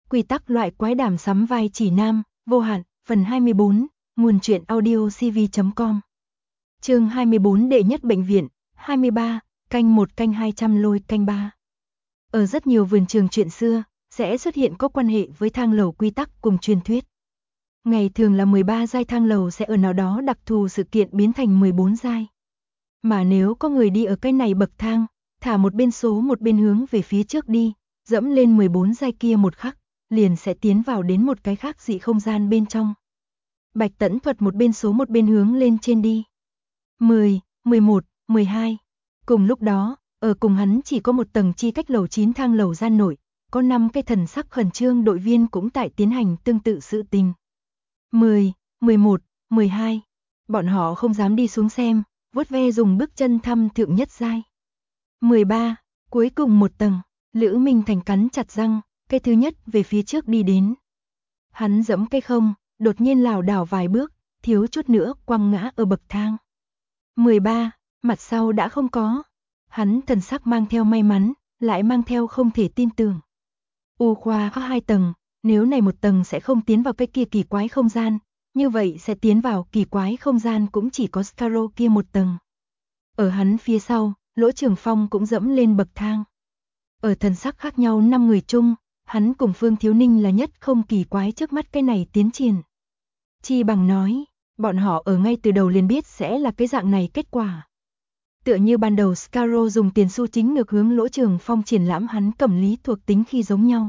Quy tắc loại quái đàm sắm vai chỉ nam, vô hạn, phần 24, nguồn truyện audio cv.com. Chương 24 đệ nhất bệnh viện, 23, canh 1 canh 200 lôi canh 3. Ở rất nhiều vườn trường chuyện xưa, sẽ xuất hiện có quan hệ với thang lầu quy tắc cùng truyền thuyết. Ngày thường là 13 giai thang lầu sẽ ở nào đó đặc thù sự kiện biến thành 14 giai. Mà nếu có người đi ở cái này bậc thang, thả một bên số một bên hướng về phía trước đi, dẫm lên 14 giai kia một khắc, liền sẽ tiến vào đến một cái khác dị không gian bên trong. Bạch Tẫn thuật một bên số một bên hướng lên trên đi. 10, 11, 12. Cùng lúc đó, ở cùng hắn chỉ có một tầng chi cách lầu 9 thang lầu gian nội, có 5 cái thần sắc khẩn trương đội viên cũng tại tiến hành tương tự sự tình. 10, 11, 12. Bọn họ không dám đi xuống xem, vuốt ve dùng bước chân thăm thượng nhất giai. 13, cuối cùng một tầng, Lữ Minh Thành cắn chặt răng, cái thứ nhất về phía trước đi đến. Hắn dẫm cái không, đột nhiên lảo đảo vài bước, thiếu chút nữa quăng ngã ở bậc thang. 13, mặt sau đã không có. Hắn thần sắc mang theo may mắn, lại mang theo không thể tin tưởng. U khoa có 2 tầng, nếu này một tầng sẽ không tiến vào cái kia kỳ quái không gian, như vậy sẽ tiến vào kỳ quái không gian cũng chỉ có Scarrow kia một tầng. Ở hắn phía sau, Lỗ Trường Phong cũng dẫm lên bậc thang. Ở thần sắc khác nhau 5 người chung, hắn cùng Phương Thiếu Ninh là nhất không kỳ quái trước mắt cái này tiến triển. Chi bằng nói, bọn họ ở ngay từ đầu liền biết sẽ là cái dạng này kết quả. Tựa như ban đầu Scarrow dùng tiền xu chính ngược hướng Lỗ Trường Phong triển lãm hắn cẩm lý thuộc tính khi giống nhau.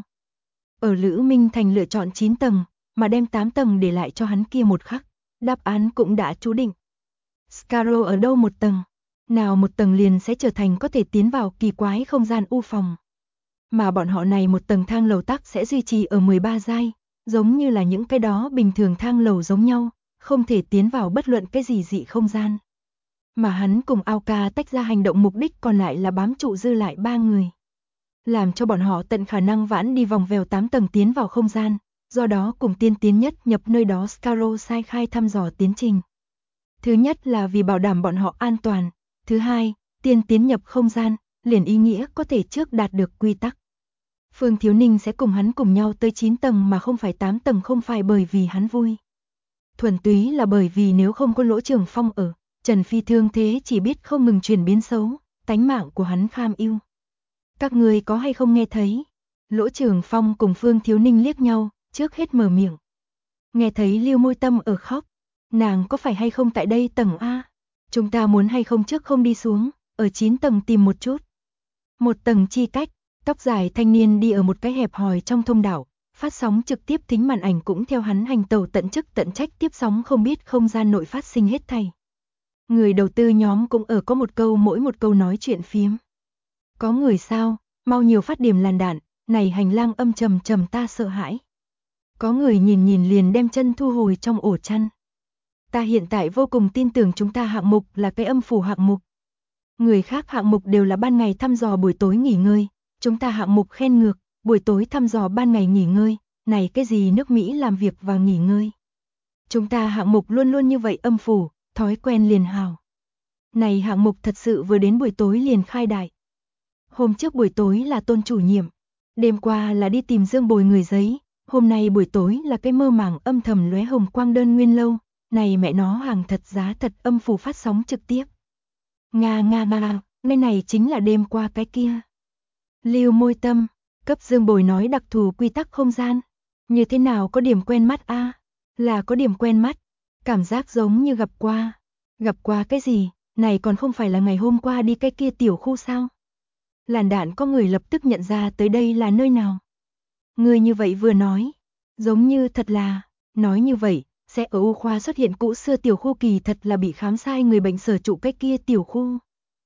Ở Lữ Minh Thành lựa chọn 9 tầng, mà đem 8 tầng để lại cho hắn kia một khắc, đáp án cũng đã chú định. Scarrow ở đâu một tầng, nào một tầng liền sẽ trở thành có thể tiến vào kỳ quái không gian u phòng. Mà bọn họ này một tầng thang lầu tắc sẽ duy trì ở 13 giai, giống như là những cái đó bình thường thang lầu giống nhau, không thể tiến vào bất luận cái gì dị không gian. Mà hắn cùng Ao Ca tách ra hành động mục đích còn lại là bám trụ dư lại 3 người. Làm cho bọn họ tận khả năng vãn đi vòng vèo 8 tầng tiến vào không gian, do đó cùng tiên tiến nhất nhập nơi đó Scarrow sai khai thăm dò tiến trình. Thứ nhất là vì bảo đảm bọn họ an toàn, thứ hai, tiên tiến nhập không gian, liền ý nghĩa có thể trước đạt được quy tắc. Phương Thiếu Ninh sẽ cùng hắn cùng nhau tới 9 tầng mà không phải 8 tầng, không phải bởi vì hắn vui. Thuần túy là bởi vì nếu không có Lỗ Trường Phong ở, Trần Phi thương thế chỉ biết không ngừng chuyển biến xấu, tánh mạng của hắn kham ưu. Các người có hay không nghe thấy? Lỗ Trường Phong cùng Phương Thiếu Ninh liếc nhau, trước hết mở miệng. Nghe thấy Lưu Môi Tâm ở khóc. Nàng có phải hay không tại đây tầng A? Chúng ta muốn hay không trước không đi xuống, ở 9 tầng tìm một chút. Một tầng chi cách, tóc dài thanh niên đi ở một cái hẹp hòi trong thông đạo, phát sóng trực tiếp thính màn ảnh cũng theo hắn hành tẩu tận chức tận trách tiếp sóng không biết không gian nội phát sinh hết thảy. Người đầu tư nhóm cũng ở có một câu mỗi một câu nói chuyện phiếm. Có người sao, mau nhiều phát điểm làn đạn, này hành lang âm trầm trầm ta sợ hãi. Có người nhìn nhìn liền đem chân thu hồi trong ổ chăn. Ta hiện tại vô cùng tin tưởng chúng ta hạng mục là cái âm phủ hạng mục. Người khác hạng mục đều là ban ngày thăm dò buổi tối nghỉ ngơi, chúng ta hạng mục khen ngược, buổi tối thăm dò ban ngày nghỉ ngơi, này cái gì nước Mỹ làm việc và nghỉ ngơi. Chúng ta hạng mục luôn luôn như vậy âm phủ, thói quen liền hào. Này hạng mục thật sự vừa đến buổi tối liền khai đại. Hôm trước buổi tối là Tôn chủ nhiệm, đêm qua là đi tìm Dương Bồi người giấy, hôm nay buổi tối là cái mơ màng âm thầm lóe hồng quang đơn nguyên lâu, này mẹ nó hàng thật giá thật âm phủ phát sóng trực tiếp. Nga, nơi này chính là đêm qua cái kia. Lưu Môi Tâm, cấp Dương Bồi nói đặc thù quy tắc không gian. Như thế nào có điểm quen mắt a? Là có điểm quen mắt, cảm giác giống như gặp qua. Gặp qua cái gì, này còn không phải là ngày hôm qua đi cái kia tiểu khu sao? Làn đạn có người lập tức nhận ra tới đây là nơi nào. Người như vậy vừa nói, giống như thật là, nói như vậy, sẽ ở U khoa xuất hiện cũ xưa tiểu khu kỳ thật là bị khám sai người bệnh sở trụ cái kia tiểu khu.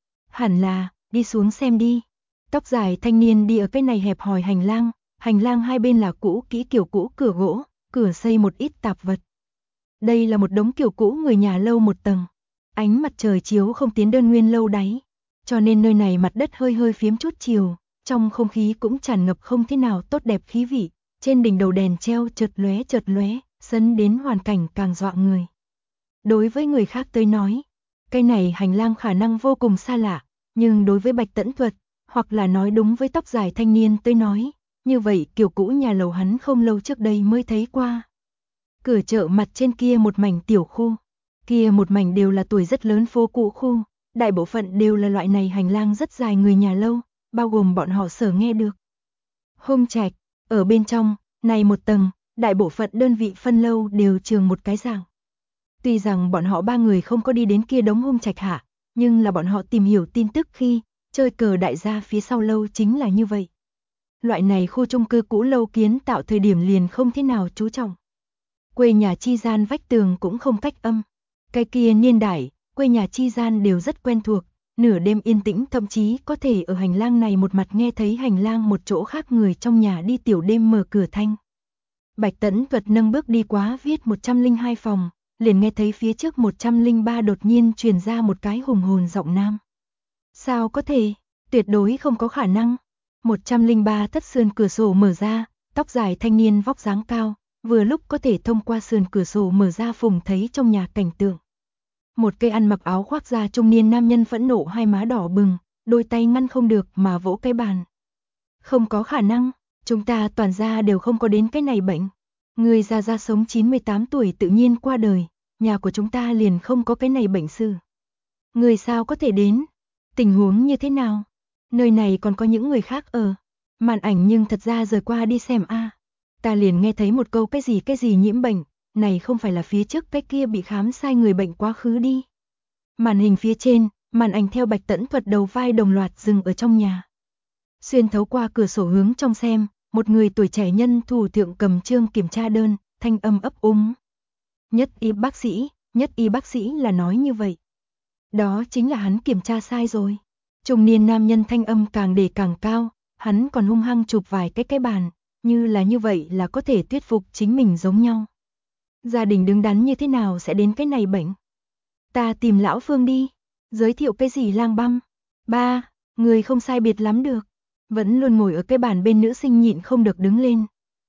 Hẳn là, đi xuống xem đi. Tóc dài thanh niên đi ở cái này hẹp hòi hành lang hai bên là cũ kỹ kiểu cũ cửa gỗ, cửa xây một ít tạp vật. Đây là một đống kiểu cũ người nhà lâu một tầng. Ánh mặt trời chiếu không tiến đơn nguyên lâu đáy, cho nên nơi này mặt đất hơi hơi phiếm chút chiều, trong không khí cũng tràn ngập không thế nào tốt đẹp khí vị, trên đỉnh đầu đèn treo chợt lóe, sấn đến hoàn cảnh càng dọa người. Đối với người khác tới nói, cái này hành lang khả năng vô cùng xa lạ, nhưng đối với Bạch Tẫn Thuật, hoặc là nói đúng với tóc dài thanh niên tới nói, như vậy kiểu cũ nhà lầu hắn không lâu trước đây mới thấy qua. Cửa chợ mặt trên kia một mảnh tiểu khu, kia một mảnh đều là tuổi rất lớn phố cũ khu, đại bộ phận đều là loại này hành lang rất dài người nhà lâu, bao gồm bọn họ sở nghe được. Home Trạch, ở bên trong, này một tầng, đại bộ phận đơn vị phân lâu đều trường một cái dạng. Tuy rằng bọn họ ba người không có đi đến kia đống Home Trạch hạ, nhưng là bọn họ tìm hiểu tin tức khi chơi cờ đại gia phía sau lâu chính là như vậy. Loại này khu chung cư cũ lâu kiến tạo thời điểm liền không thế nào chú trọng. Quê nhà chi gian vách tường cũng không cách âm. Cái kia niên đại, quê nhà chi gian đều rất quen thuộc, nửa đêm yên tĩnh thậm chí có thể ở hành lang này một mặt nghe thấy hành lang một chỗ khác người trong nhà đi tiểu đêm mở cửa thanh. Bạch Tẫn Vật nâng bước đi quá viết 102 phòng, liền nghe thấy phía trước 103 đột nhiên truyền ra một cái hùng hồn giọng nam. Sao có thể, tuyệt đối không có khả năng. 103 thất sườn cửa sổ mở ra, tóc dài thanh niên vóc dáng cao, vừa lúc có thể thông qua sườn cửa sổ mở ra phùng thấy trong nhà cảnh tượng. Một cây ăn mặc áo khoác da trung niên nam nhân phẫn nộ hai má đỏ bừng, đôi tay ngăn không được mà vỗ cái bàn. Không có khả năng, chúng ta toàn gia đều không có đến cái này bệnh. Người già sống 98 tuổi tự nhiên qua đời, nhà của chúng ta liền không có cái này bệnh sự. Người sao có thể đến? Tình huống như thế nào? Nơi này còn có những người khác ở. Màn ảnh nhưng thật ra rời qua đi xem a. Ta liền nghe thấy một câu cái gì nhiễm bệnh, này không phải là phía trước cái kia bị khám sai người bệnh quá khứ đi. Màn hình phía trên, màn ảnh theo Bạch Tẫn Thuật đầu vai đồng loạt dừng ở trong nhà. Xuyên thấu qua cửa sổ hướng trong xem, một người tuổi trẻ nhân thủ thượng cầm chương kiểm tra đơn, thanh âm ấp úng. Nhất y bác sĩ là nói như vậy. Đó chính là hắn kiểm tra sai rồi. Trung niên nam nhân thanh âm càng để càng cao, hắn còn hung hăng chụp vài cái bàn, như vậy là có thể thuyết phục chính mình giống nhau. Gia đình đứng đắn như thế nào sẽ đến cái này bệnh? Ta tìm lão Phương đi, giới thiệu cái gì lang băm? Ba, người không sai biệt lắm được. Vẫn luôn ngồi ở cái bàn bên nữ sinh nhịn không được đứng lên.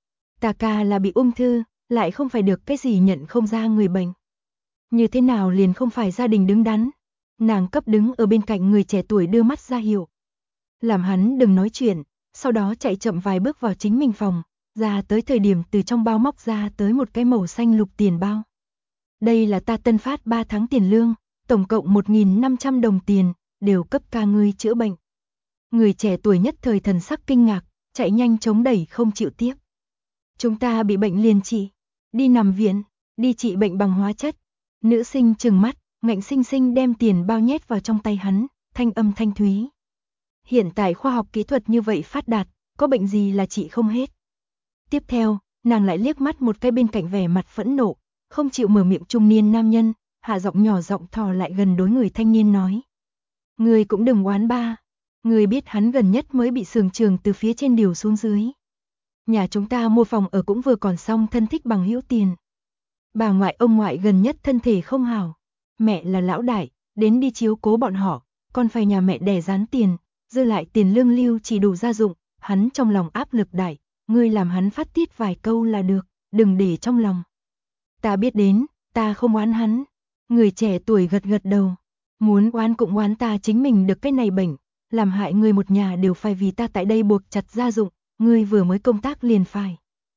Ta ca là bị ung thư, lại không phải được cái gì nhận không ra người bệnh. Như thế nào liền không phải gia đình đứng đắn? Nàng cấp đứng ở bên cạnh người trẻ tuổi đưa mắt ra hiệu. Làm hắn đừng nói chuyện, sau đó chạy chậm vài bước vào chính mình phòng, ra tới thời điểm từ trong bao móc ra tới một cái màu xanh lục tiền bao. Đây là ta tân phát 3 tháng tiền lương, tổng cộng 1.500 đồng tiền, đều cấp ca ngươi chữa bệnh. Người trẻ tuổi nhất thời thần sắc kinh ngạc, chạy nhanh chống đẩy không chịu tiếp. Chúng ta bị bệnh liền trị, đi nằm viện, đi trị bệnh bằng hóa chất. Nữ sinh trừng mắt, ngạnh sinh sinh đem tiền bao nhét vào trong tay hắn, thanh âm thanh thúy. Hiện tại khoa học kỹ thuật như vậy phát đạt, có bệnh gì là trị không hết. Tiếp theo, nàng lại liếc mắt một cái bên cạnh vẻ mặt phẫn nộ, không chịu mở miệng trung niên nam nhân, hạ giọng nhỏ giọng thò lại gần đối người thanh niên nói. Người cũng đừng oán ba, người biết hắn gần nhất mới bị sườn trường từ phía trên điều xuống dưới. Nhà chúng ta mua phòng ở cũng vừa còn xong thân thích bằng hữu tiền. Bà ngoại ông ngoại gần nhất thân thể không hảo, mẹ là lão đại, đến đi chiếu cố bọn họ, còn phải nhà mẹ đẻ dán tiền, dư lại tiền lương lưu chỉ đủ gia dụng, hắn trong lòng áp lực đại, ngươi làm hắn phát tiết vài câu là được, đừng để trong lòng. Ta biết đến, ta không oán hắn. Người trẻ tuổi gật gật đầu, muốn oán cũng oán ta chính mình được cái này bệnh, làm hại người một nhà đều phải vì ta tại đây buộc chặt gia dụng, ngươi vừa mới công tác liền phải.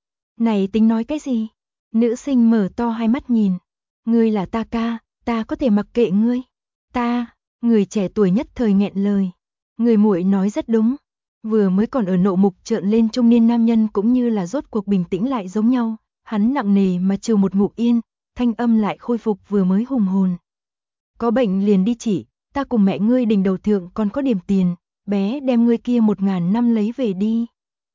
Này tính nói cái gì? Nữ sinh mở to hai mắt nhìn, ngươi là ta ca, ta có thể mặc kệ ngươi. Ta, người trẻ tuổi nhất thời nghẹn lời. Người muội nói rất đúng. Vừa mới còn ở nộ mục trợn lên trung niên nam nhân cũng như là rốt cuộc bình tĩnh lại giống nhau, hắn nặng nề mà trừ một ngụm yên, thanh âm lại khôi phục vừa mới hùng hồn. Có bệnh liền đi chỉ, ta cùng mẹ ngươi đình đầu thượng còn có điểm tiền, bé đem ngươi kia 1.000 năm lấy về đi.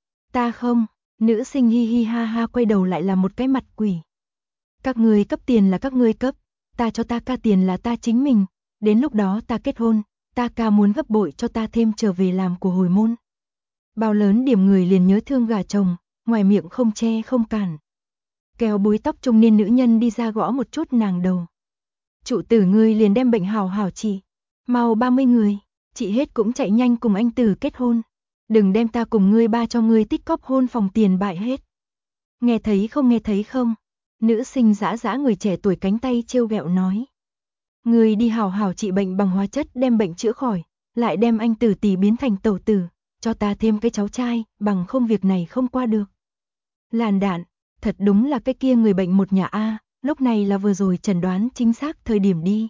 Ta không, nữ sinh hi hi ha ha quay đầu lại là một cái mặt quỷ. Các ngươi cấp tiền là các ngươi cấp, ta cho ta ca tiền là ta chính mình, đến lúc đó ta kết hôn, ta ca muốn gấp bội cho ta thêm trở về làm của hồi môn. Bao lớn điểm người liền nhớ thương gà chồng, ngoài miệng không che không cản. Kéo búi tóc trung niên nữ nhân đi ra gõ một chút nàng đầu. Trụ tử ngươi liền đem bệnh hào hảo trị, mau 30 người, chị hết cũng chạy nhanh cùng anh Tử kết hôn. Đừng đem ta cùng ngươi ba cho ngươi tích cóp hôn phòng tiền bại hết. Nghe thấy không? Nữ sinh dã dã người trẻ tuổi cánh tay trêu ghẹo nói. Ngươi đi hào hảo trị bệnh bằng hóa chất đem bệnh chữa khỏi, lại đem anh Tử tỷ biến thành tẩu tử, cho ta thêm cái cháu trai, bằng không việc này không qua được. Làn đạn, thật đúng là cái kia người bệnh một nhà A, lúc này là vừa rồi chẩn đoán chính xác thời điểm đi.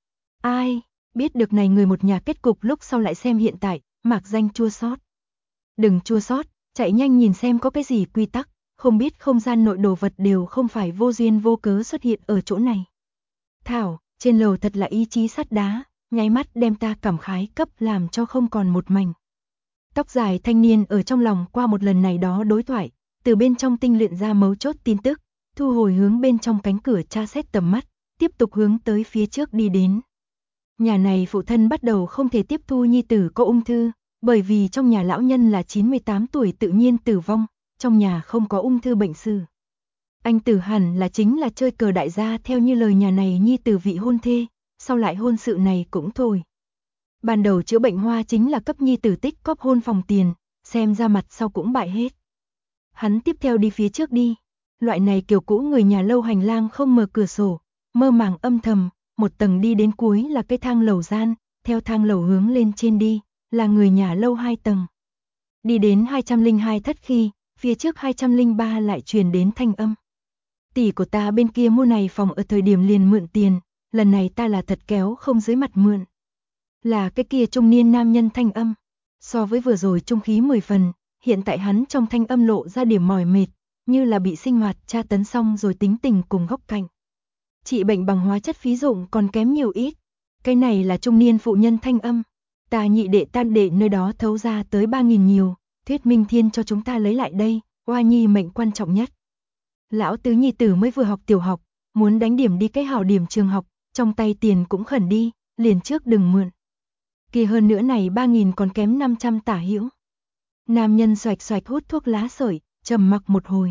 Ai, biết được này người một nhà kết cục lúc sau lại xem hiện tại, mạc danh chua xót. Đừng chua xót, chạy nhanh nhìn xem có cái gì quy tắc, không biết không gian nội đồ vật đều không phải vô duyên vô cớ xuất hiện ở chỗ này. Thảo, trên lầu thật là ý chí sắt đá, nháy mắt đem ta cảm khái cấp làm cho không còn một mảnh. Tóc dài thanh niên ở trong lòng qua một lần này đó đối thoại, từ bên trong tinh luyện ra mấu chốt tin tức, thu hồi hướng bên trong cánh cửa tra xét tầm mắt, tiếp tục hướng tới phía trước đi đến. Nhà này phụ thân bắt đầu không thể tiếp thu nhi tử có ung thư, bởi vì trong nhà lão nhân là 98 tuổi tự nhiên tử vong, trong nhà không có ung thư bệnh sử. Anh tử hẳn là chính là chơi cờ đại gia theo như lời nhà này nhi tử vị hôn thê, sau lại hôn sự này cũng thôi. Ban đầu chữa bệnh hoa chính là cấp nhi tử tích cóp hôn phòng tiền, xem ra mặt sau cũng bại hết. Hắn tiếp theo đi phía trước đi, loại này kiểu cũ người nhà lâu hành lang không mở cửa sổ, mơ màng âm thầm, một tầng đi đến cuối là cái thang lầu gian, theo thang lầu hướng lên trên đi, là người nhà lâu 2 tầng. Đi đến 202 thất khi, phía trước 203 lại truyền đến thanh âm. Tỷ của ta bên kia mua này phòng ở thời điểm liền mượn tiền, lần này ta là thật kéo không dưới mặt mượn. Là cái kia trung niên nam nhân thanh âm. So với vừa rồi trung khí 10 phần, hiện tại hắn trong thanh âm lộ ra điểm mỏi mệt, như là bị sinh hoạt tra tấn xong rồi tính tình cùng góc cạnh. Trị bệnh bằng hóa chất phí dụng còn kém nhiều ít. Cái này là trung niên phụ nhân thanh âm. Ta nhị đệ tam đệ nơi đó thấu ra tới 3.000 nhiều, thuyết minh thiên cho chúng ta lấy lại đây, oa nhi mệnh quan trọng nhất. Lão tứ nhi tử mới vừa học tiểu học, muốn đánh điểm đi cái hảo điểm trường học, trong tay tiền cũng khẩn đi, liền trước đừng mượn. Kia hơn nữa này 3.000 còn kém 500 tả hữu. Nam nhân xoạch xoạch hút thuốc lá sợi, trầm mặc một hồi.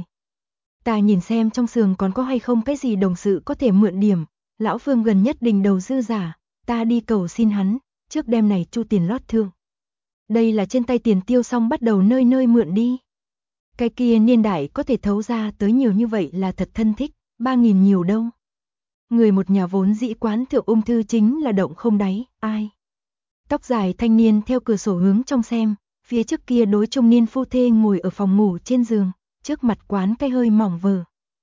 Ta nhìn xem trong sườn còn có hay không cái gì đồng sự có thể mượn điểm, lão Phương gần nhất đình đầu dư giả, ta đi cầu xin hắn, trước đêm này chu tiền lót thương. Đây là trên tay tiền tiêu xong bắt đầu nơi nơi mượn đi. Cái kia niên đại có thể thấu ra tới nhiều như vậy là thật thân thích, 3.000 nhiều đâu. Người một nhà vốn dĩ quán thượng ung thư chính là động không đáy, ai. Tóc dài thanh niên theo cửa sổ hướng trong xem, phía trước kia đối trung niên phu thê ngồi ở phòng ngủ trên giường, trước mặt quán cái hơi mỏng vờ.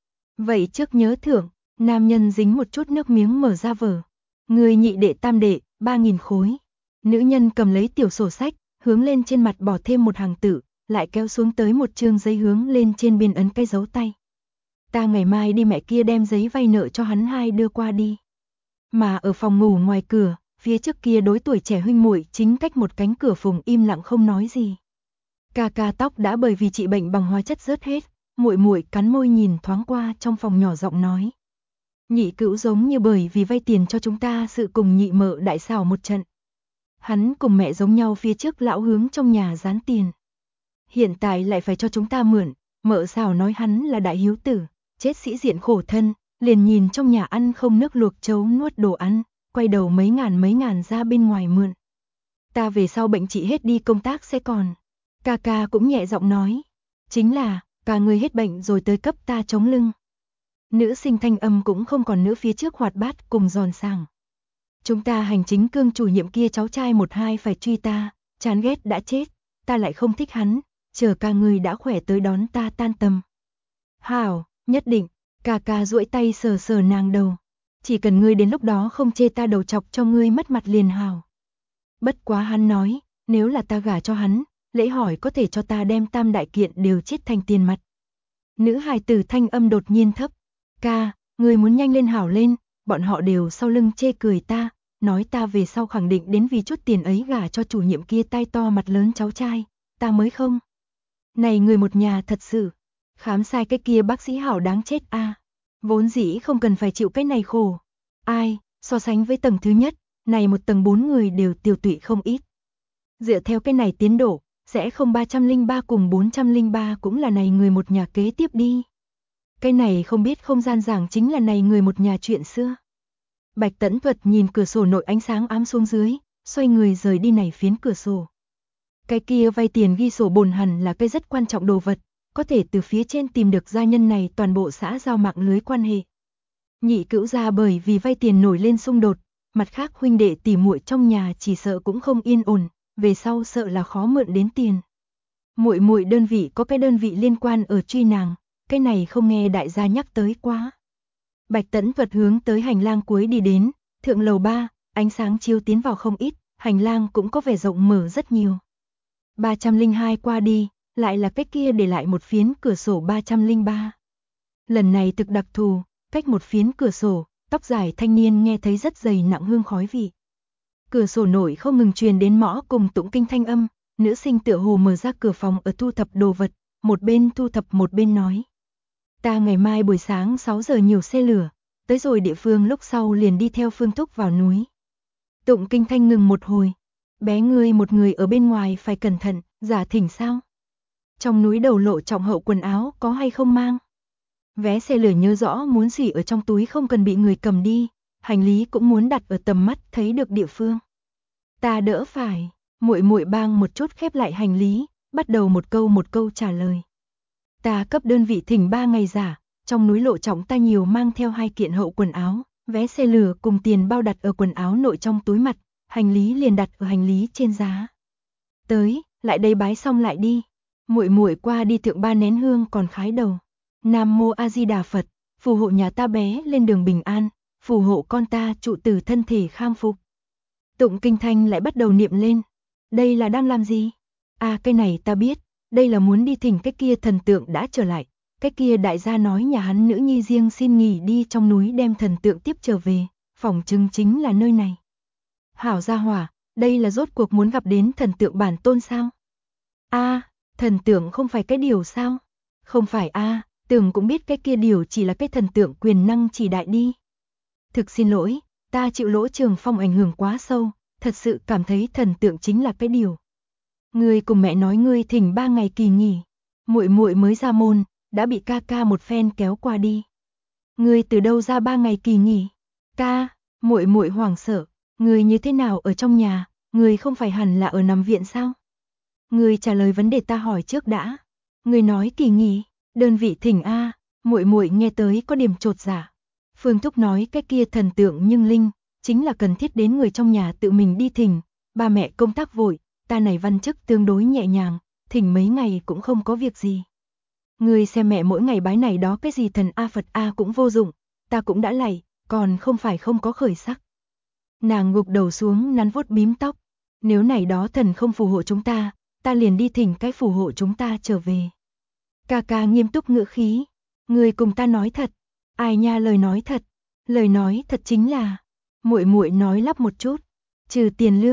Vậy trước nhớ thưởng, nam nhân dính một chút nước miếng mở ra vở. Người nhị đệ tam đệ, 3.000 khối. Nữ nhân cầm lấy tiểu sổ sách, hướng lên trên mặt bỏ thêm một hàng tự, lại kéo xuống tới một chương giấy hướng lên trên biên ấn cái dấu tay. Ta ngày mai đi mẹ kia đem giấy vay nợ cho hắn hai đưa qua đi. Mà ở phòng ngủ ngoài cửa, phía trước kia đối tuổi trẻ huynh muội chính cách một cánh cửa phùng im lặng không nói gì. Ca ca tóc đã bởi vì trị bệnh bằng hóa chất rớt hết, muội muội cắn môi nhìn thoáng qua trong phòng nhỏ giọng nói. Nhị cữu giống như bởi vì vay tiền cho chúng ta sự cùng nhị mợ đại xảo một trận. Hắn cùng mẹ giống nhau phía trước lão hướng trong nhà gián tiền. Hiện tại lại phải cho chúng ta mượn, mợ xảo nói hắn là đại hiếu tử, chết sĩ diện khổ thân, liền nhìn trong nhà ăn không nước luộc chấu nuốt đồ ăn, quay đầu mấy ngàn ra bên ngoài mượn. Ta về sau bệnh trị hết đi công tác sẽ còn. Ca ca cũng nhẹ giọng nói, chính là, cả người hết bệnh rồi tới cấp ta chống lưng. Nữ sinh thanh âm cũng không còn nữa phía trước hoạt bát cùng giòn sàng. Chúng ta hành chính cương chủ nhiệm kia cháu trai 1-2 phải truy ta, chán ghét đã chết, ta lại không thích hắn, chờ ca người đã khỏe tới đón ta tan tầm. Hảo, nhất định, ca ca duỗi tay sờ sờ nàng đầu. Chỉ cần ngươi đến lúc đó không chê ta đầu chọc cho ngươi mất mặt liền hảo. Bất quá hắn nói, nếu là ta gả cho hắn, lễ hỏi có thể cho ta đem tam đại kiện đều chết thành tiền mặt. Nữ hài tử thanh âm đột nhiên thấp. Ca, ngươi muốn nhanh lên hảo lên, bọn họ đều sau lưng chê cười ta, nói ta về sau khẳng định đến vì chút tiền ấy gả cho chủ nhiệm kia tai to mặt lớn cháu trai, ta mới không. Này người một nhà thật sự, khám sai cái kia bác sĩ hảo đáng chết a. Vốn dĩ không cần phải chịu cái này khổ. Ai, so sánh với tầng thứ nhất, này một tầng 4 người đều tiêu tụy không ít. Dựa theo cái này tiến độ, sẽ không 303 cùng 403 cũng là này người một nhà kế tiếp đi. Cái này không biết không gian giảng chính là này người một nhà chuyện xưa. Bạch Tẫn Thuật nhìn cửa sổ nội ánh sáng ám xuống dưới, xoay người rời đi này phiến cửa sổ. Cái kia vay tiền ghi sổ bồn hẳn là cái rất quan trọng đồ vật, có thể từ phía trên tìm được gia nhân này toàn bộ xã giao mạng lưới quan hệ. Nhị cữu gia bởi vì vay tiền nổi lên xung đột, mặt khác huynh đệ tỉ muội trong nhà chỉ sợ cũng không yên ổn, về sau sợ là khó mượn đến tiền. Muội muội đơn vị có cái đơn vị liên quan ở truy nàng, cái này không nghe đại gia nhắc tới quá. Bạch Tẫn Thuật hướng tới hành lang cuối đi đến, thượng lầu 3, ánh sáng chiếu tiến vào không ít, hành lang cũng có vẻ rộng mở rất nhiều. 302 qua đi, lại là cái kia để lại một phiến cửa sổ 303. Lần này thực đặc thù, cách một phiến cửa sổ, tóc dài thanh niên nghe thấy rất dày nặng hương khói vị. Cửa sổ nổi không ngừng truyền đến mõ cùng tụng kinh thanh âm, nữ sinh tựa hồ mở ra cửa phòng ở thu thập đồ vật, một bên thu thập một bên nói. Ta ngày mai buổi sáng 6 giờ nhiều xe lửa, tới rồi địa phương lúc sau liền đi theo Phương Thúc vào núi. Tụng kinh thanh ngừng một hồi, bé ngươi một người ở bên ngoài phải cẩn thận, giả thỉnh sao? Trong núi đầu lộ trọng hậu quần áo có hay không mang? Vé xe lửa nhớ rõ muốn xỉ ở trong túi không cần bị người cầm đi, hành lý cũng muốn đặt ở tầm mắt thấy được địa phương. Ta đỡ phải, muội muội bang một chút khép lại hành lý, bắt đầu một câu trả lời. Ta cấp đơn vị thỉnh 3 ngày giả, trong núi lộ trọng ta nhiều mang theo 2 kiện hậu quần áo, vé xe lửa cùng tiền bao đặt ở quần áo nội trong túi mặt, hành lý liền đặt ở hành lý trên giá. Tới, lại đây bái xong lại đi. Muội muội qua đi thượng 3 nén hương còn khái đầu. Nam mô A Di Đà Phật, phù hộ nhà ta bé lên đường bình an, phù hộ con ta trụ tử thân thể khang phục. Tụng kinh thanh lại bắt đầu niệm lên. Đây là đang làm gì? À cái này ta biết, đây là muốn đi thỉnh cái kia thần tượng đã trở lại. Cái kia đại gia nói nhà hắn nữ nhi riêng xin nghỉ đi trong núi đem thần tượng tiếp trở về, phỏng chừng chính là nơi này. Hảo gia hỏa, đây là rốt cuộc muốn gặp đến thần tượng bản tôn sao? A, thần tượng không phải cái điều sao? Không phải a, tưởng cũng biết cái kia điều chỉ là cái thần tượng quyền năng chỉ đại đi. Thực xin lỗi, ta chịu lỗ Trường Phong ảnh hưởng quá sâu, thật sự cảm thấy thần tượng chính là cái điều. Ngươi cùng mẹ nói ngươi thỉnh 3 ngày kỳ nghỉ, muội muội mới ra môn, đã bị ca ca một phen kéo qua đi. Ngươi từ đâu ra 3 ngày kỳ nghỉ? Ca, muội muội hoảng sợ, ngươi như thế nào ở trong nhà, ngươi không phải hẳn là ở nằm viện sao? Ngươi trả lời vấn đề ta hỏi trước đã. Ngươi nói kỳ nghỉ, đơn vị thỉnh a, muội muội nghe tới có điểm chột dạ. Phương Thúc nói cái kia thần tượng nhưng linh, chính là cần thiết đến người trong nhà tự mình đi thỉnh, ba mẹ công tác vội, ta này văn chức tương đối nhẹ nhàng, thỉnh mấy ngày cũng không có việc gì. Ngươi xem mẹ mỗi ngày bái này đó cái gì thần A Phật A cũng vô dụng, ta cũng đã lạy, còn không phải không có khởi sắc. Nàng gục đầu xuống nắn vuốt bím tóc, nếu này đó thần không phù hộ chúng ta liền đi thỉnh cái phù hộ chúng ta trở về. Ca ca nghiêm túc ngữ khí, người cùng ta nói thật, ai nha lời nói thật chính là, muội muội nói lắp một chút, trừ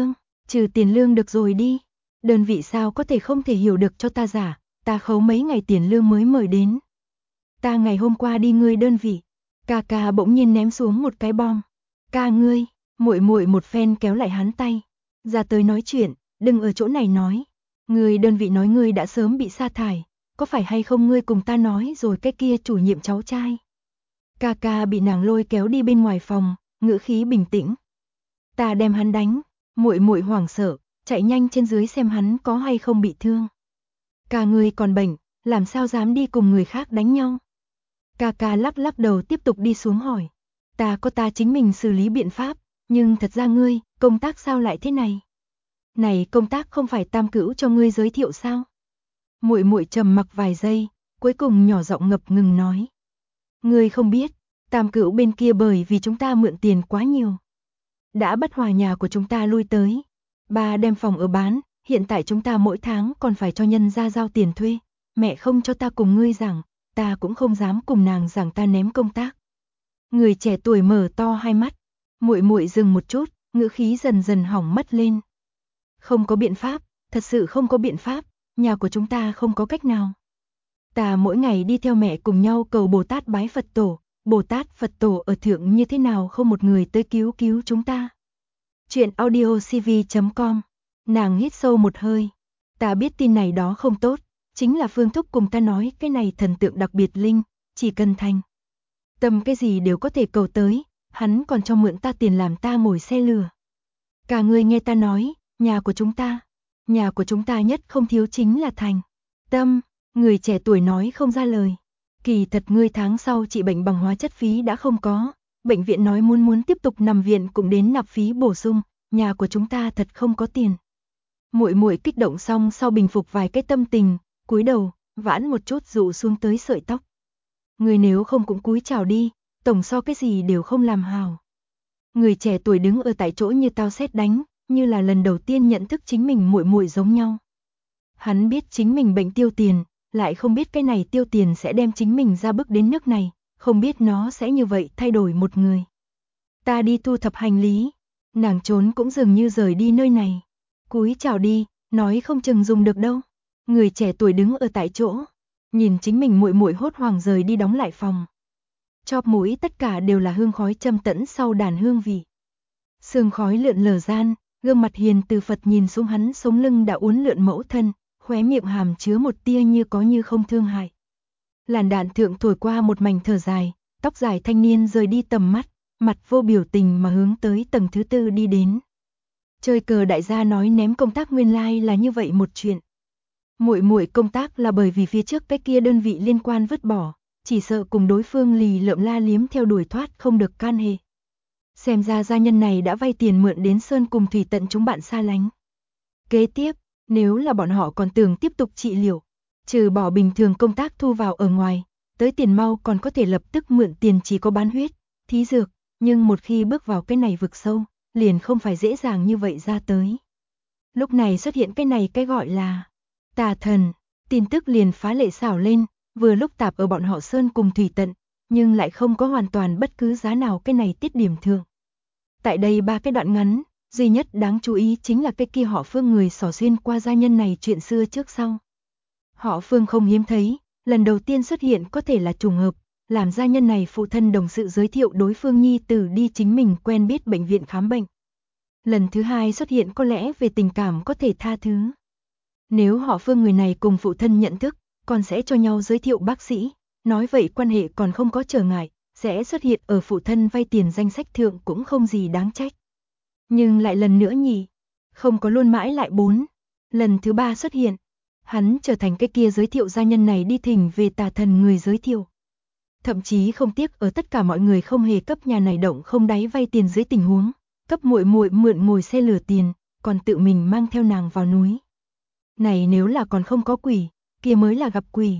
tiền lương được rồi đi, đơn vị sao có thể không thể hiểu được cho ta giả, ta khấu mấy ngày tiền lương mới mời đến. Ta ngày hôm qua đi ngươi đơn vị, ca ca bỗng nhiên ném xuống một cái bom, ca ngươi, muội muội một phen kéo lại hắn tay, ra tới nói chuyện, đừng ở chỗ này nói. Người đơn vị nói ngươi đã sớm bị sa thải, có phải hay không ngươi cùng ta nói rồi cái kia chủ nhiệm cháu trai. Ca ca bị nàng lôi kéo đi bên ngoài phòng, ngữ khí bình tĩnh. Ta đem hắn đánh, muội muội hoảng sợ, chạy nhanh trên dưới xem hắn có hay không bị thương. Ca ngươi còn bệnh, làm sao dám đi cùng người khác đánh nhau. Ca ca lắc lắc đầu tiếp tục đi xuống hỏi. Ta có ta chính mình xử lý biện pháp, nhưng thật ra ngươi, công tác sao lại thế này? Này công tác không phải Tam Cữu cho ngươi giới thiệu sao? Muội muội trầm mặc vài giây, cuối cùng nhỏ giọng ngập ngừng nói. Ngươi không biết, Tam Cữu bên kia bởi vì chúng ta mượn tiền quá nhiều. Đã bất hòa nhà của chúng ta lui tới. Ba đem phòng ở bán, hiện tại chúng ta mỗi tháng còn phải cho nhân ra giao tiền thuê. Mẹ không cho ta cùng ngươi giảng, ta cũng không dám cùng nàng giảng ta ném công tác. Người trẻ tuổi mở to hai mắt, muội muội dừng một chút, ngữ khí dần dần hỏng mất lên. Không có biện pháp, thật sự không có biện pháp, nhà của chúng ta không có cách nào. Ta mỗi ngày đi theo mẹ cùng nhau cầu Bồ Tát bái Phật tổ, Bồ Tát Phật tổ ở thượng như thế nào không một người tới cứu chúng ta. Chuyện audiocv.com, nàng hít sâu một hơi. Ta biết tin này đó không tốt, chính là Phương Thúc cùng ta nói cái này thần tượng đặc biệt linh, chỉ cần thành tâm cái gì đều có thể cầu tới, hắn còn cho mượn ta tiền làm ta ngồi xe lừa. Cả người nghe ta nói, nhà của chúng ta nhất không thiếu chính là thành tâm, người trẻ tuổi nói không ra lời. Kỳ thật ngươi tháng sau trị bệnh bằng hóa chất phí đã không có, bệnh viện nói muốn tiếp tục nằm viện cũng đến nạp phí bổ sung, nhà của chúng ta thật không có tiền. Muội muội kích động xong sau bình phục vài cái tâm tình, cúi đầu, vãn một chút dụ xuống tới sợi tóc. Người nếu không cũng cúi chào đi, tổng so cái gì đều không làm hào. Người trẻ tuổi đứng ở tại chỗ như tao sét đánh, như là lần đầu tiên nhận thức chính mình muội muội giống nhau. Hắn biết chính mình bệnh tiêu tiền, lại không biết cái này tiêu tiền sẽ đem chính mình ra bước đến nước này, không biết nó sẽ như vậy thay đổi một người. Ta đi thu thập hành lý, nàng trốn cũng dường như rời đi nơi này. Cúi chào đi, nói không chừng dùng được đâu. Người trẻ tuổi đứng ở tại chỗ, nhìn chính mình muội muội hốt hoảng rời đi đóng lại phòng. Chóp mũi tất cả đều là hương khói châm tẫn sau đàn hương vị. Sương khói lượn lờ gian, gương mặt hiền từ Phật nhìn xuống hắn sống lưng đã uốn lượn mẫu thân, khóe miệng hàm chứa một tia như có như không thương hại. Làn đạn thượng thổi qua một mảnh thở dài, tóc dài thanh niên rời đi tầm mắt, mặt vô biểu tình mà hướng tới tầng thứ 4 đi đến. Chơi cờ đại gia nói ném công tác nguyên lai là như vậy một chuyện. Muội muội công tác là bởi vì phía trước cái kia đơn vị liên quan vứt bỏ, chỉ sợ cùng đối phương lì lợm la liếm theo đuổi thoát không được can hệ. Xem ra gia nhân này đã vay tiền mượn đến sơn cùng thủy tận chúng bạn xa lánh. Kế tiếp, nếu là bọn họ còn tưởng tiếp tục trị liệu, trừ bỏ bình thường công tác thu vào ở ngoài, tới tiền mau còn có thể lập tức mượn tiền chỉ có bán huyết, thí dược, nhưng một khi bước vào cái này vực sâu, liền không phải dễ dàng như vậy ra tới. Lúc này xuất hiện cái này cái gọi là tà thần, tin tức liền phá lệ xảo lên, vừa lúc tạp ở bọn họ sơn cùng thủy tận, nhưng lại không có hoàn toàn bất cứ giá nào cái này tiết điểm thượng. Tại đây 3 cái đoạn ngắn, duy nhất đáng chú ý chính là cái kia họ Phương người xỏ xuyên qua gia nhân này chuyện xưa trước sau. Họ Phương không hiếm thấy, lần đầu tiên xuất hiện có thể là trùng hợp, làm gia nhân này phụ thân đồng sự giới thiệu đối phương nhi tử đi chính mình quen biết bệnh viện khám bệnh. Lần thứ hai xuất hiện có lẽ về tình cảm có thể tha thứ. Nếu họ Phương người này cùng phụ thân nhận thức, còn sẽ cho nhau giới thiệu bác sĩ, nói vậy quan hệ còn không có trở ngại, sẽ xuất hiện ở phụ thân vay tiền danh sách thượng cũng không gì đáng trách. Nhưng lại lần nữa nhỉ, không có luôn mãi lại 4. Lần thứ 3 xuất hiện, hắn trở thành cái kia giới thiệu gia nhân này đi thỉnh về tà thần người giới thiệu. Thậm chí không tiếc ở tất cả mọi người không hề cấp nhà này động không đáy vay tiền dưới tình huống, cấp muội muội mượn ngồi xe lửa tiền, còn tự mình mang theo nàng vào núi. Này nếu là còn không có quỷ, kia mới là gặp quỷ.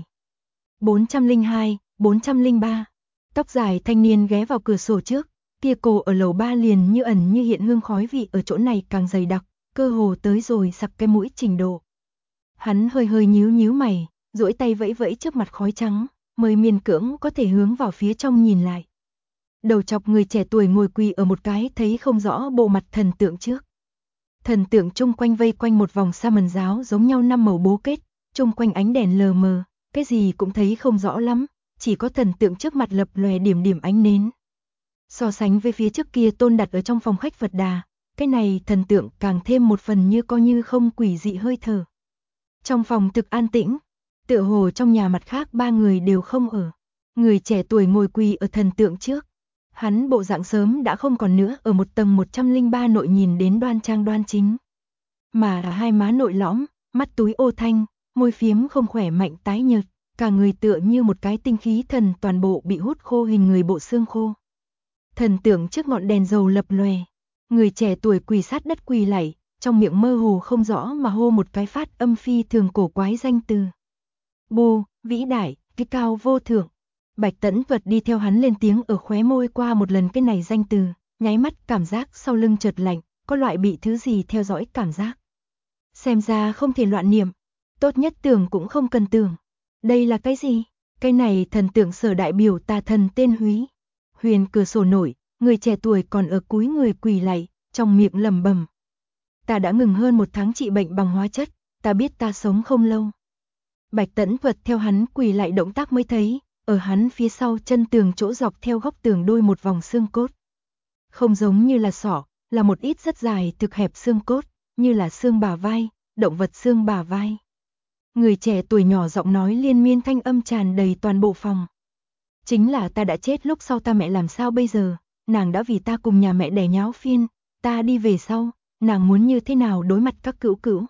402, 403. Tóc dài thanh niên ghé vào cửa sổ trước, kia cổ ở lầu 3 liền như ẩn như hiện hương khói vị ở chỗ này càng dày đặc, cơ hồ tới rồi sặc cái mũi trình độ. Hắn hơi hơi nhíu nhíu mày, duỗi tay vẫy vẫy trước mặt khói trắng, mới miên cưỡng có thể hướng vào phía trong nhìn lại. Đầu chọc người trẻ tuổi ngồi quỳ ở một cái thấy không rõ bộ mặt thần tượng trước. Thần tượng chung quanh vây quanh một vòng sa mần giáo giống nhau 5 màu bố kết, chung quanh ánh đèn lờ mờ, cái gì cũng thấy không rõ lắm, chỉ có thần tượng trước mặt lập lòe điểm điểm ánh nến. So sánh với phía trước kia tôn đặt ở trong phòng khách Phật Đà, cái này thần tượng càng thêm một phần như coi như không quỷ dị hơi thở. Trong phòng thực an tĩnh, tựa hồ trong nhà mặt khác 3 người đều không ở. Người trẻ tuổi ngồi quỳ ở thần tượng trước. Hắn bộ dạng sớm đã không còn nữa ở một tầng 103 nội nhìn đến đoan trang đoan chính. Mà là hai má nội lõm, mắt túi ô thanh, môi phiếm không khỏe mạnh tái nhợt, cả người tựa như một cái tinh khí thần toàn bộ bị hút khô hình người bộ xương khô. Thần tượng trước ngọn đèn dầu lập lòe, người trẻ tuổi quỳ sát đất quỳ lạy, trong miệng mơ hồ không rõ mà hô một cái phát âm phi thường cổ quái danh từ. Bồ, vĩ đại, cái cao vô thượng. Bạch Tẫn Vật đi theo hắn lên tiếng ở khóe môi qua một lần cái này danh từ, nháy mắt cảm giác sau lưng chợt lạnh, có loại bị thứ gì theo dõi cảm giác. Xem ra không thể loạn niệm, tốt nhất tưởng cũng không cần tưởng. Đây là cái gì? Cái này thần tượng sở đại biểu tà thần tên Húy. Huyền cửa sổ nổi, người trẻ tuổi còn ở cúi người quỳ lạy, trong miệng lẩm bẩm. Ta đã ngừng hơn 1 tháng trị bệnh bằng hóa chất, ta biết ta sống không lâu. Bạch Tẫn Vật theo hắn quỳ lại động tác mới thấy, ở hắn phía sau chân tường chỗ dọc theo góc tường đôi một vòng xương cốt. Không giống như là sọ, là một ít rất dài thực hẹp xương cốt, như là xương bả vai, động vật xương bả vai. Người trẻ tuổi nhỏ giọng nói liên miên thanh âm tràn đầy toàn bộ phòng. Chính là ta đã chết lúc sau ta mẹ làm sao bây giờ, nàng đã vì ta cùng nhà mẹ đẻ nháo phiên, ta đi về sau, nàng muốn như thế nào đối mặt các cữu cữu.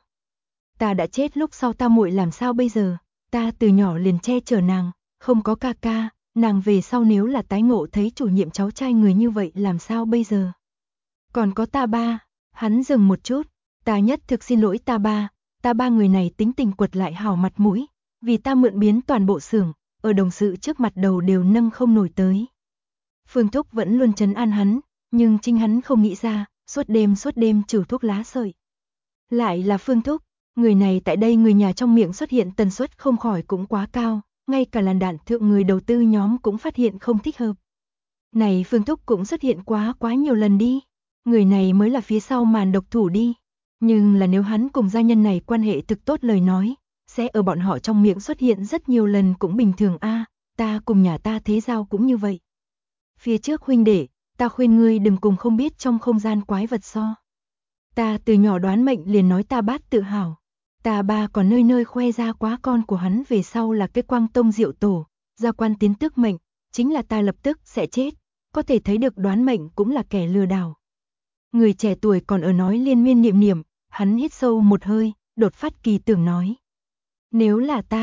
Ta đã chết lúc sau ta muội làm sao bây giờ, ta từ nhỏ liền che chở nàng, không có ca ca, nàng về sau nếu là tái ngộ thấy chủ nhiệm cháu trai người như vậy làm sao bây giờ. Còn có ta ba, hắn dừng một chút, Ta nhất thực xin lỗi ta ba người này tính tình quật lại hảo mặt mũi, vì ta mượn biến toàn bộ xưởng, ở đồng sự trước mặt đầu đều nâng không nổi tới. Phương Thúc vẫn luôn trấn an hắn, nhưng chính hắn không nghĩ ra, suốt đêm trừ thuốc lá sợi. Lại là Phương Thúc, người này tại đây người nhà trong miệng xuất hiện tần suất không khỏi cũng quá cao, ngay cả làn đạn thượng người đầu tư nhóm cũng phát hiện không thích hợp. Này Phương Thúc cũng xuất hiện quá nhiều lần đi, người này mới là phía sau màn độc thủ đi. Nhưng là nếu hắn cùng gia nhân này quan hệ thực tốt lời nói, sẽ ở bọn họ trong miệng xuất hiện rất nhiều lần cũng bình thường a, ta cùng nhà ta thế giao cũng như vậy. Phía trước huynh đệ, ta khuyên ngươi đừng cùng không biết trong không gian quái vật so. Ta từ nhỏ đoán mệnh liền nói ta bát tự hào. Ta ba còn nơi nơi khoe ra quá con của hắn về sau là cái quang tông diệu tổ, gia quan tiến tước mệnh, chính là ta lập tức sẽ chết, có thể thấy được đoán mệnh cũng là kẻ lừa đảo. Người trẻ tuổi còn ở nói liên miên niệm, hắn hít sâu một hơi, đột phát kỳ tưởng nói. Nếu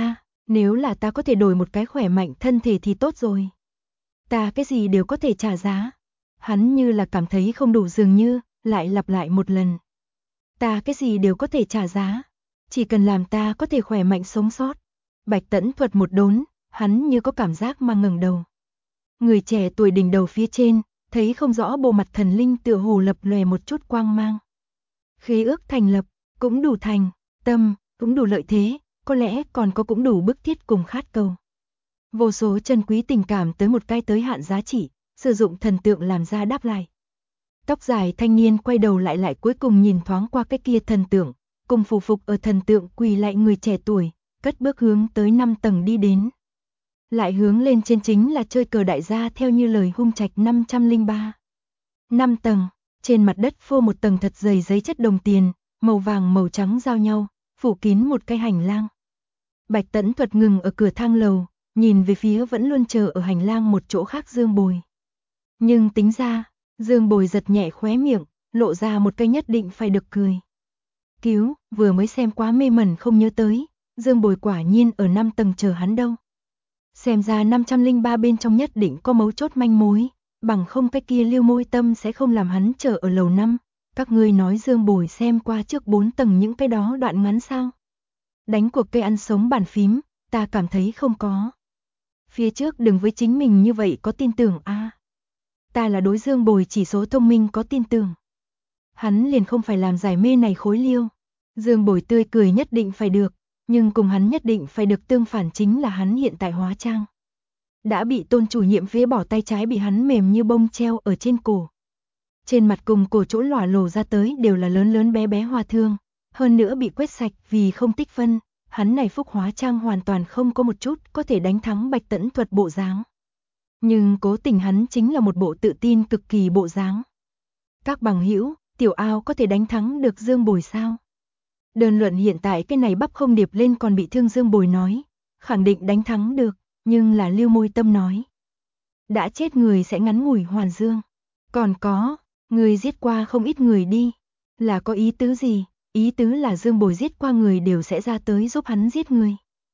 là ta có thể đổi một cái khỏe mạnh thân thể thì tốt rồi. Ta cái gì đều có thể trả giá. Hắn như là cảm thấy không đủ dường như, lại lặp lại một lần. Ta cái gì đều có thể trả giá. Chỉ cần làm ta có thể khỏe mạnh sống sót. Bạch Tẫn Thuật một đốn, hắn như có cảm giác mà ngẩng đầu. Người trẻ tuổi đỉnh đầu phía trên, thấy không rõ bộ mặt thần linh tựa hồ lập lòe một chút quang mang. Khế ước thành lập, cũng đủ thành, tâm, cũng đủ lợi thế, có lẽ còn có cũng đủ bức thiết cùng khát cầu. Vô số chân quý tình cảm tới một cái tới hạn giá trị, sử dụng thần tượng làm ra đáp lại. Tóc dài thanh niên quay đầu lại cuối cùng nhìn thoáng qua cái kia thần tượng, cùng phù phục ở thần tượng quỳ lại người trẻ tuổi, cất bước hướng tới 5 tầng đi đến. Lại hướng lên trên chính là chơi cờ đại gia theo như lời hung trạch 503. 5 tầng, trên mặt đất phô một tầng thật dày giấy chất đồng tiền, màu vàng màu trắng giao nhau, phủ kín một cái hành lang. Bạch Tẫn Thuật ngừng ở cửa thang lầu, nhìn về phía vẫn luôn chờ ở hành lang một chỗ khác Dương Bồi. Nhưng tính ra, Dương Bồi giật nhẹ khóe miệng, lộ ra một cái nhất định phải được cười. Cứu, vừa mới xem quá mê mẩn không nhớ tới, Dương Bồi quả nhiên ở 5 tầng chờ hắn đâu. Xem ra 503 bên trong nhất định có mấu chốt manh mối, bằng không cái kia Lưu Môi Tâm sẽ không làm hắn chờ ở lầu 5. Các ngươi nói Dương Bồi xem qua trước 4 tầng những cái đó đoạn ngắn sao? Đánh cuộc cây ăn sống bàn phím, ta cảm thấy không có. Phía trước đừng với chính mình như vậy có tin tưởng a. Ta là đối Dương Bồi chỉ số thông minh có tin tưởng. Hắn liền không phải làm giải mê này khối liêu. Dương Bồi tươi cười nhất định phải được, nhưng cùng hắn nhất định phải được tương phản chính là hắn hiện tại hóa trang. Đã bị Tôn chủ nhiệm phế bỏ tay trái bị hắn mềm như bông treo ở trên cổ. Trên mặt cùng cổ chỗ lòa lồ ra tới đều là lớn bé hoa thương, hơn nữa bị quét sạch vì không tích phân, hắn này phúc hóa trang hoàn toàn không có một chút có thể đánh thắng Bạch Tẫn Thuật bộ dáng. Nhưng cố tình hắn chính là một bộ tự tin cực kỳ bộ dáng. Các bằng hữu, Tiểu Ao có thể đánh thắng được Dương Bồi sao? Đơn luận hiện tại cái này bắp không điệp lên còn bị thương Dương Bồi nói, khẳng định đánh thắng được, nhưng là Lưu Môi Tâm nói. Đã chết người sẽ ngắn ngủi hoàn dương. Còn có, người giết qua không ít người đi. Là có ý tứ gì? Ý tứ là Dương Bồi giết qua người đều sẽ ra tới giúp hắn giết người.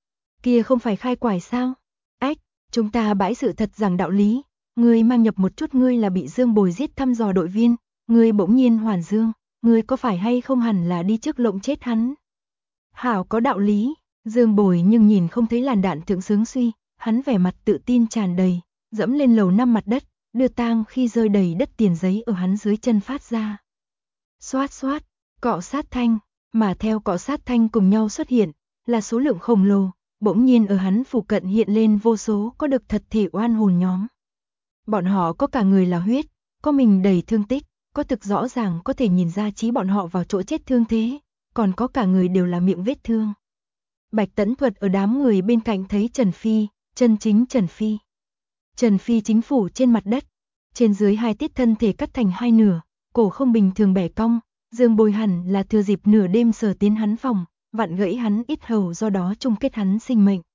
Kia không phải khai quải sao? Ách, chúng ta bãi sự thật rằng đạo lý. Ngươi mang nhập một chút ngươi là bị Dương Bồi giết thăm dò đội viên. Ngươi bỗng nhiên hoàn dương. Ngươi có phải hay không hẳn là đi trước lộng chết hắn? Hảo có đạo lý. Dương Bồi nhưng nhìn không thấy làn đạn thượng sướng suy. Hắn vẻ mặt tự tin tràn đầy, dẫm lên lầu 5 mặt đất, đưa tang khi rơi đầy đất tiền giấy ở hắn dưới chân phát ra. Xoát xoát, cọ sát thanh, mà theo cọ sát thanh cùng nhau xuất hiện, là số lượng khổng lồ, bỗng nhiên ở hắn phụ cận hiện lên vô số có được thật thể oan hồn nhóm. Bọn họ có cả người là huyết, có mình đầy thương tích, có thực rõ ràng có thể nhìn ra chí bọn họ vào chỗ chết thương thế, còn có cả người đều là miệng vết thương. Bạch Tẫn Thuật ở đám người bên cạnh thấy Trần Phi, chân chính Trần Phi. Trần Phi chính phủ trên mặt đất, trên dưới hai tiết thân thể cắt thành hai nửa, cổ không bình thường bẻ cong, Dương Bồi hẳn là thừa dịp nửa đêm sờ tiến hắn phòng, vặn gãy hắn ít hầu do đó chung kết hắn sinh mệnh.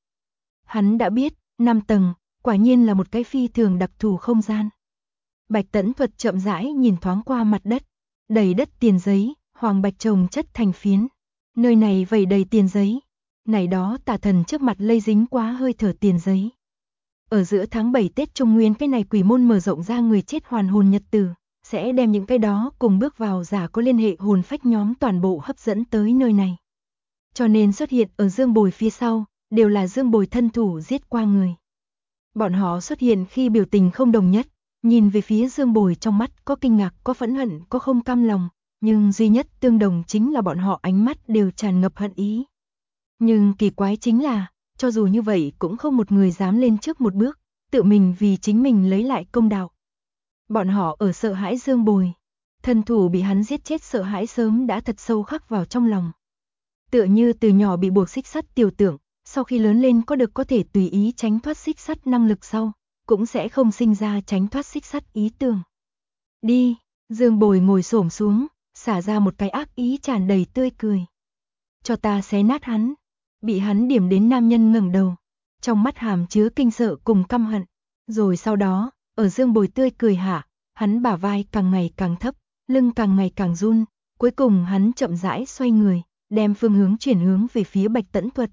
Hắn đã biết, 5 tầng, quả nhiên là một cái phi thường đặc thù không gian. Bạch Tẫn Thuật chậm rãi nhìn thoáng qua mặt đất, đầy đất tiền giấy, hoàng bạch chồng chất thành phiến. Nơi này vẩy đầy tiền giấy, này đó tà thần trước mặt lây dính quá hơi thở tiền giấy. Ở giữa tháng 7 Tết Trung Nguyên cái này quỷ môn mở rộng ra người chết hoàn hồn nhật tử, sẽ đem những cái đó cùng bước vào giả có liên hệ hồn phách nhóm toàn bộ hấp dẫn tới nơi này. Cho nên xuất hiện ở Dương Bồi phía sau, đều là Dương Bồi thân thủ giết qua người. Bọn họ xuất hiện khi biểu tình không đồng nhất, nhìn về phía Dương Bồi trong mắt có kinh ngạc, có phẫn hận, có không cam lòng, nhưng duy nhất tương đồng chính là bọn họ ánh mắt đều tràn ngập hận ý. Nhưng kỳ quái chính là, cho dù như vậy cũng không một người dám lên trước một bước, tự mình vì chính mình lấy lại công đạo. Bọn họ ở sợ hãi Dương Bồi, thân thủ bị hắn giết chết sợ hãi sớm đã thật sâu khắc vào trong lòng. Tựa như từ nhỏ bị buộc xích sắt tiểu tưởng, sau khi lớn lên có thể tùy ý tránh thoát xích sắt năng lực sau, cũng sẽ không sinh ra tránh thoát xích sắt ý tưởng. Đi, Dương Bồi ngồi xổm xuống, xả ra một cái ác ý tràn đầy tươi cười. Cho ta xé nát hắn. Bị hắn điểm đến nam nhân ngẩng đầu, trong mắt hàm chứa kinh sợ cùng căm hận. Rồi sau đó, ở Dương Bồi tươi cười hạ, hắn bả vai càng ngày càng thấp, lưng càng ngày càng run, cuối cùng hắn chậm rãi xoay người, đem phương hướng chuyển hướng về phía Bạch Tẫn Thuật.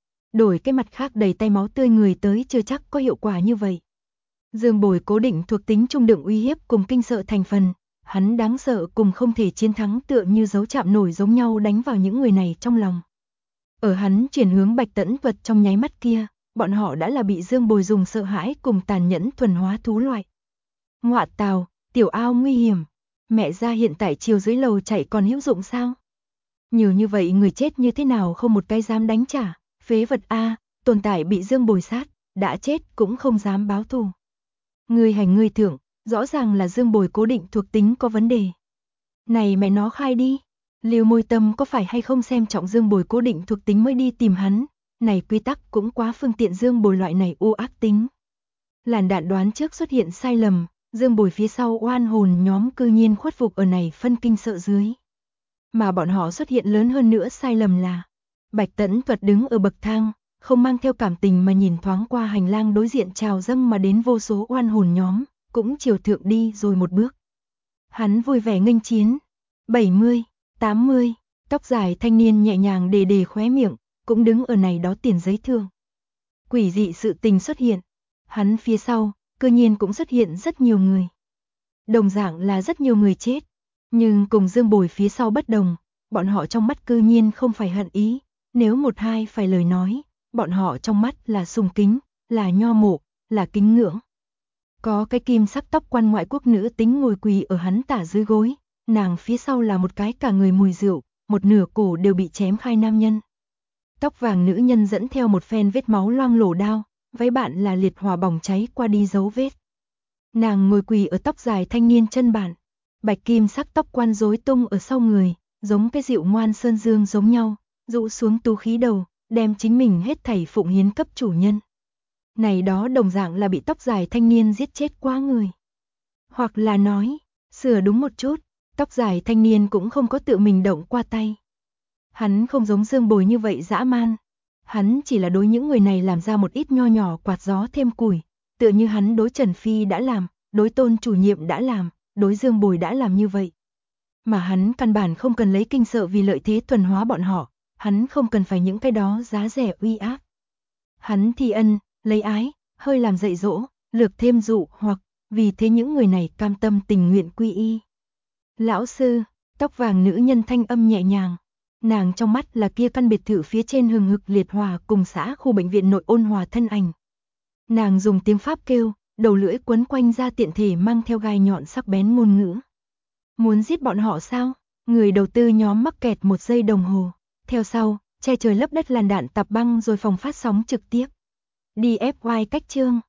Đổi cái mặt khác đầy tay máu tươi người tới chưa chắc có hiệu quả như vậy. Dương Bồi cố định thuộc tính trung đựng uy hiếp cùng kinh sợ thành phần, hắn đáng sợ cùng không thể chiến thắng tựa như dấu chạm nổi giống nhau đánh vào những người này trong lòng. Ở hắn chuyển hướng Bạch Tẫn Thuật trong nháy mắt kia, bọn họ đã là bị Dương Bồi dùng sợ hãi cùng tàn nhẫn thuần hóa thú loại. Ngọa tào, tiểu ao nguy hiểm, mẹ ra hiện tại chiều dưới lầu chạy còn hữu dụng sao? Nhiều như vậy người chết như thế nào không một cái dám đánh trả, phế vật a, tồn tại bị Dương Bồi sát, đã chết cũng không dám báo thù. Người hành người thưởng, rõ ràng là Dương Bồi cố định thuộc tính có vấn đề. Này mẹ nó khai đi. Liêu Môi Tâm có phải hay không xem trọng Dương Bồi cố định thuộc tính mới đi tìm hắn, này quy tắc cũng quá phương tiện Dương Bồi loại này u ác tính. Làn đạn đoán trước xuất hiện sai lầm, Dương Bồi phía sau oan hồn nhóm cư nhiên khuất phục ở này phân kinh sợ dưới. Mà bọn họ xuất hiện lớn hơn nữa sai lầm là, Bạch Tẫn Thuật đứng ở bậc thang, không mang theo cảm tình mà nhìn thoáng qua hành lang đối diện trào dâng mà đến vô số oan hồn nhóm, cũng chiều thượng đi rồi một bước. Hắn vui vẻ nghênh chiến, 70, 80, tóc dài thanh niên nhẹ nhàng đề đề khóe miệng, cũng đứng ở này đó tiền giấy thương. Quỷ dị sự tình xuất hiện, hắn phía sau, cư nhiên cũng xuất hiện rất nhiều người. Đồng dạng là rất nhiều người chết, nhưng cùng Dương Bồi phía sau bất đồng, bọn họ trong mắt cư nhiên không phải hận ý, nếu một hai phải lời nói, bọn họ trong mắt là sùng kính, là nho mộ, là kính ngưỡng. Có cái kim sắc tóc quan ngoại quốc nữ tính ngồi quỳ ở hắn tả dưới gối, nàng phía sau là một cái cả người mùi rượu, một nửa cổ đều bị chém khai nam nhân. Tóc vàng nữ nhân dẫn theo một phen vết máu loang lổ đao, váy bạn là liệt hỏa bỏng cháy qua đi dấu vết. Nàng ngồi quỳ ở tóc dài thanh niên chân bạn, bạch kim sắc tóc quan rối tung ở sau người, giống cái dịu ngoan sơn dương giống nhau, rũ xuống tú khí đầu, đem chính mình hết thảy phụng hiến cấp chủ nhân. Này đó đồng dạng là bị tóc dài thanh niên giết chết quá người. Hoặc là nói, sửa đúng một chút, tóc dài thanh niên cũng không có tự mình động qua tay. Hắn không giống Dương Bồi như vậy dã man. Hắn chỉ là đối những người này làm ra một ít nho nhỏ quạt gió thêm củi, tựa như hắn đối Trần Phi đã làm, đối Tôn chủ nhiệm đã làm, đối Dương Bồi đã làm như vậy. Mà hắn căn bản không cần lấy kinh sợ vì lợi thế thuần hóa bọn họ, hắn không cần phải những cái đó giá rẻ uy áp. Hắn thi ân, lấy ái, hơi làm dạy dỗ, lược thêm dụ hoặc vì thế những người này cam tâm tình nguyện quy y. Lão sư, tóc vàng nữ nhân thanh âm nhẹ nhàng, nàng trong mắt là kia căn biệt thự phía trên hừng hực liệt hỏa cùng xã khu bệnh viện nội ôn hòa thân ảnh. Nàng dùng tiếng Pháp kêu, đầu lưỡi quấn quanh ra tiện thể mang theo gai nhọn sắc bén ngôn ngữ. Muốn giết bọn họ sao? Người đầu tư nhóm mắc kẹt 1 giây đồng hồ. Theo sau, che trời lấp đất làn đạn tạp băng rồi phòng phát sóng trực tiếp. DFY cách chương.